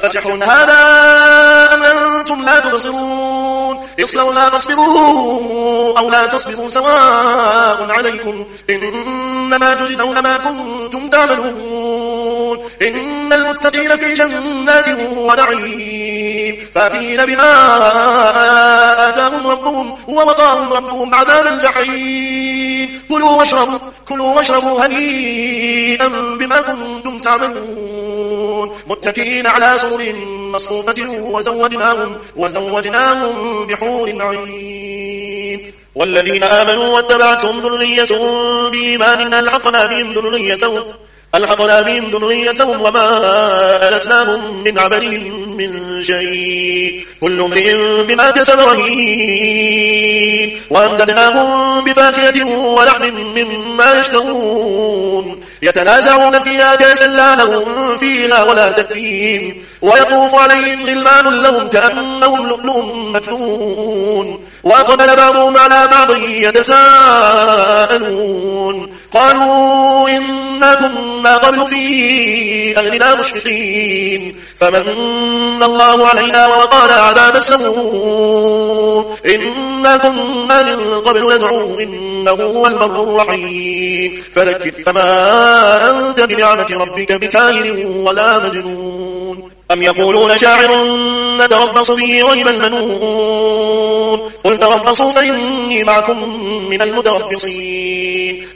أفسحر هذا أم أنتم لا تبصرون اصلوها فاصبروا أو لا تصبروا سواء عليكم إنما تجزون ما كنتم تعملون إن المتقين في جنات ونعيم فاكهين بما آتاهم ربهم ووقاهم ربهم عذاب الجحيم كلوا واشربوا هنيئا بما كنتم تعملون متكئين على سرر مصفوفة وزوجناهم بحور عين والذين آمنوا واتبعتهم ذريتهم بإيمان ألحقنا بهم ذريتهم وما ألتناهم من عملهم من شيء كل امرئ بما كسب رهين وأمددناهم بفاكهة ولحم مما يشتهون يتنازعون فيها كأسا لا لهم فيها ولا تأثيم ويطوف عليهم غلمان لهم كأنهم لؤلؤ مكنون وأقبل بعضهم على بعض يتساءلون قالوا إنا كنا قبل في أهلنا مشفقين فمن الله علينا ووقانا عذاب السموم إنا كنا من قبل ندعوه إنه هو البر الرحيم فذكر فما أنت بنعمة ربك بكاهن ولا مجنون أم يقولون شاعر نتربص به ريب المنون قل تربصوا فإني معكم من المتربصين